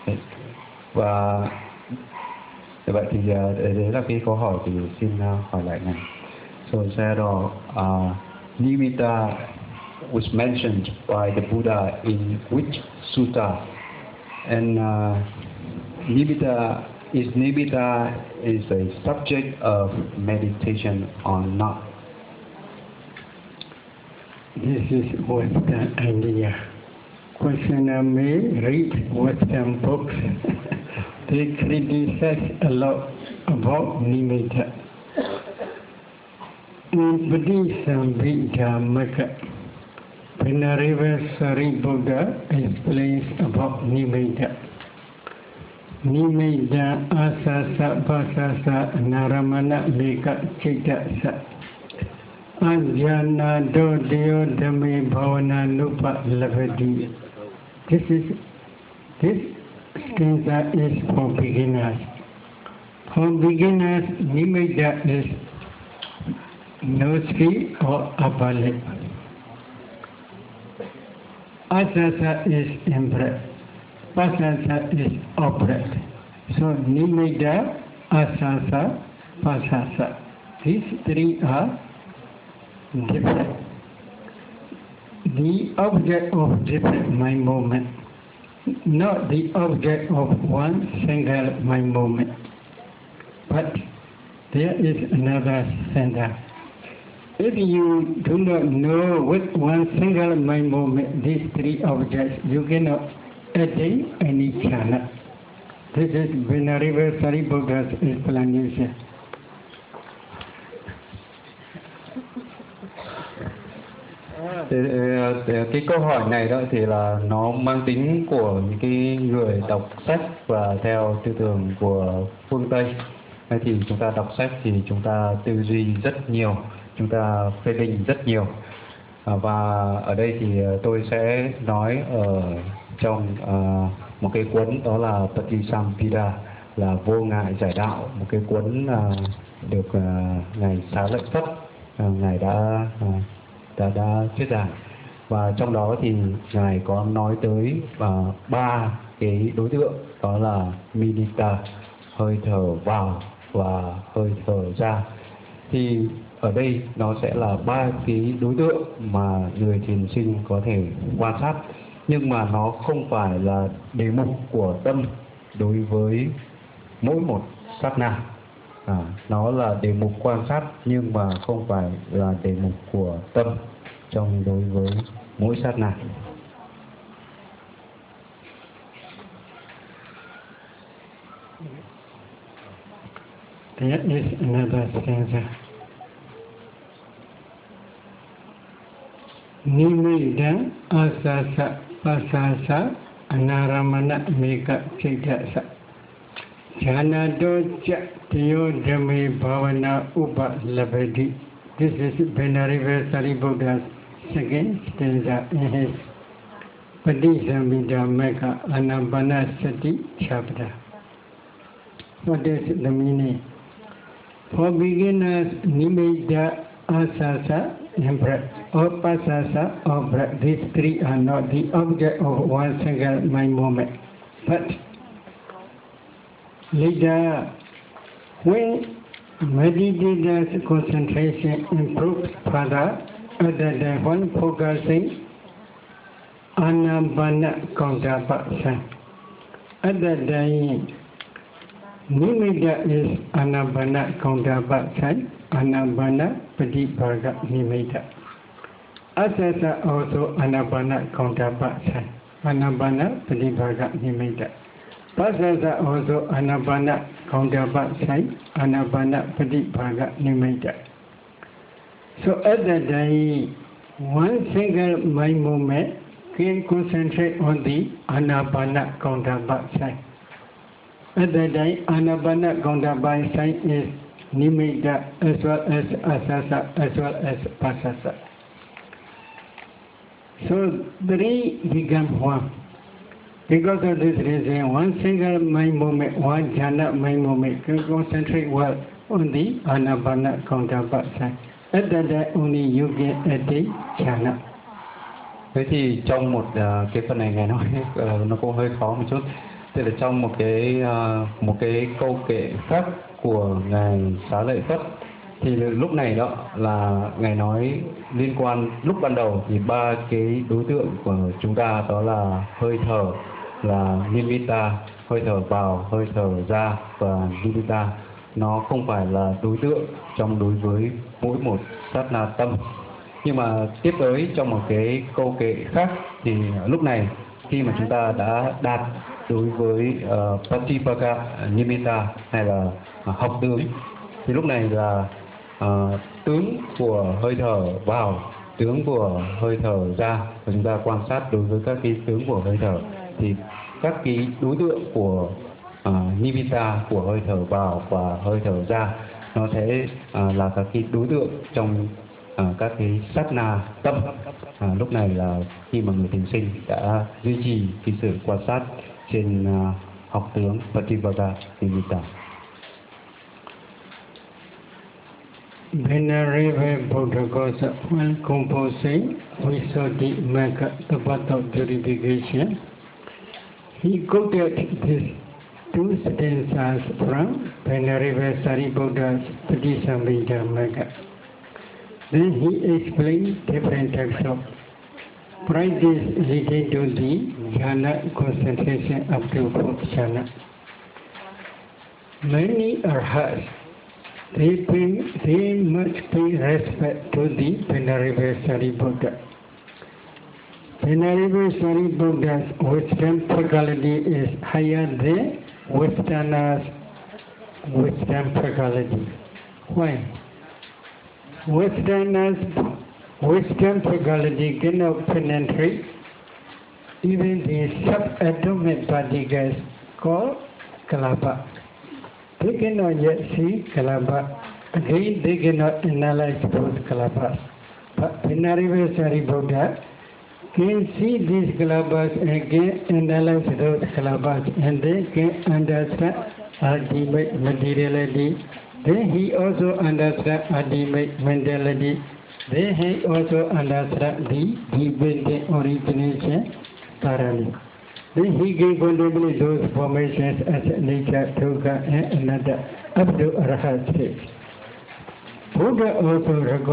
Và vậy thì đấy là cái câu hỏi thì xin hỏi lại này. So Sayadaw, nimitta was mentioned by the Buddha in which sutta? And nimitta is a subject of meditation or not? This is Western idea. Questioner may read Western books. They criticize a lot about nimitta. In Buddhism, Venerable Sariputta explains about nimitta. Nimitta asasa pasasa naramana meka citasa. Ajana dodyo dhammi bhavana nupa lavadi. This stanza is for beginners. For beginners, nimitta is nursery or abale. Asasa is in-breath. Pasasa is out-breath. So nimitta, asasa, pasasa. These three are different. The object of different mind movement, not the object of one single mind movement. But there is another center. If you do not know with one single mind movement these three objects, you cannot attain any jhana. This is Venerable Sariputta's explanation. Cái câu hỏi này đó thì là nó mang tính của những cái người đọc sách và theo tư tưởng của phương Tây. Thì chúng ta đọc sách thì chúng ta tư duy rất nhiều, chúng ta phê bình rất nhiều. Và ở đây thì tôi sẽ nói ở trong một cái cuốn đó là Patisamphida, là Vô Ngại Giải Đạo, một cái cuốn được ngài Xá Lợi Phất ngài đã thuyết giảng. Và trong đó thì ngài có nói tới ba cái đối tượng, đó là nimitta, hơi thở vào và hơi thở ra. Thì ở đây nó sẽ là ba cái đối tượng mà người thiền sinh có thể quan sát, nhưng mà nó không phải là đề mục của tâm đối với mỗi một sát na. Nó là đề mục quan sát nhưng mà không phải là đề mục của tâm trong đối với mỗi sát na. There is another stanza. Nimitta asasa pasasa anaramana meka citasa. Janado jatiyo dhammi bhavana upa labadi. This is Venerable Sariputta's second stanza in his Patisamphida Meka Anapanasati chapter. What is the meaning? For beginners, nimitta, asasa, and breath, or pasasa, or breath, these three are not the object of one single mind movement. But later, when meditator's concentration improves further, other than one focusing Anapanakondapasa. Other than nimitta is Anapanakondapasa, Anapana Padipaga nimitta. Asasa also Anapanakondapasa, Anapana Padipaga nimitta. Pasasa also Anapanakondapasa, Anapana Padipaga nimitta. So other than one single mind movement can concentrate on the Anapanakondapasa. Other than Anapanakondapasa is nimitta as well as asasa as well as pasasa. So three become one. Because of this reason, one single mind movement, one jhana mind movement can concentrate well on the Anapanakondapasa. Other than only you get attain jhana. Thế thì trong một cái phần này ngài nói nó cũng hơi khó một chút. Thế là trong một cái câu kệ khác của ngài Xá Lợi Phất thì lúc này đó là ngài nói liên quan lúc ban đầu thì ba cái đối tượng của chúng ta đó là hơi thở là nimitta, hơi thở vào, hơi thở ra và nimitta, nó không phải là đối tượng đối với mỗi một sát na tâm. Nhưng mà tiếp tới trong một cái câu kệ khác thì lúc này khi mà chúng ta đã đạt đối với Patipaka Nimitta hay là học tướng thì lúc này là tướng của hơi thở vào, tướng của hơi thở ra, và chúng ta quan sát đối với các cái tướng của hơi thở thì các cái đối tượng của Nimitta của hơi thở vào và hơi thở ra nó sẽ là các cái đối tượng trong các cái sát na tâm. Lúc này là khi mà người thiền sinh đã duy trì cái sự quan sát trên học tướng Patipaka Nimitta. Venerable Buddhaghosa, while composing Visuddhimagga, the path of purification, he quoted these two stanzas from Venerable Sariputta's Patisamhita. Then he explained different types of practice related to the jhana concentration up to fourth jhana. Many arhats, they must pay respect to the Venerable Sariputta. Venerable Sariputta's wisdom faculty is higher than Westerner's wisdom faculty. Why? Westerner's wisdom faculty cannot penetrate even the subatomic particles called kalapa. They cannot yet see kalapa. Again, they cannot analyze those kalapas. But Venerable Sariputta can see these kalapas and can analyze those kalapas, and they can understand ultimate materiality. Then he also understands ultimate mentality. Then he also understands the dependent origination thoroughly. Then he can contemplate those formations as nature, dukkha, and another up to arhat stage. Buddha also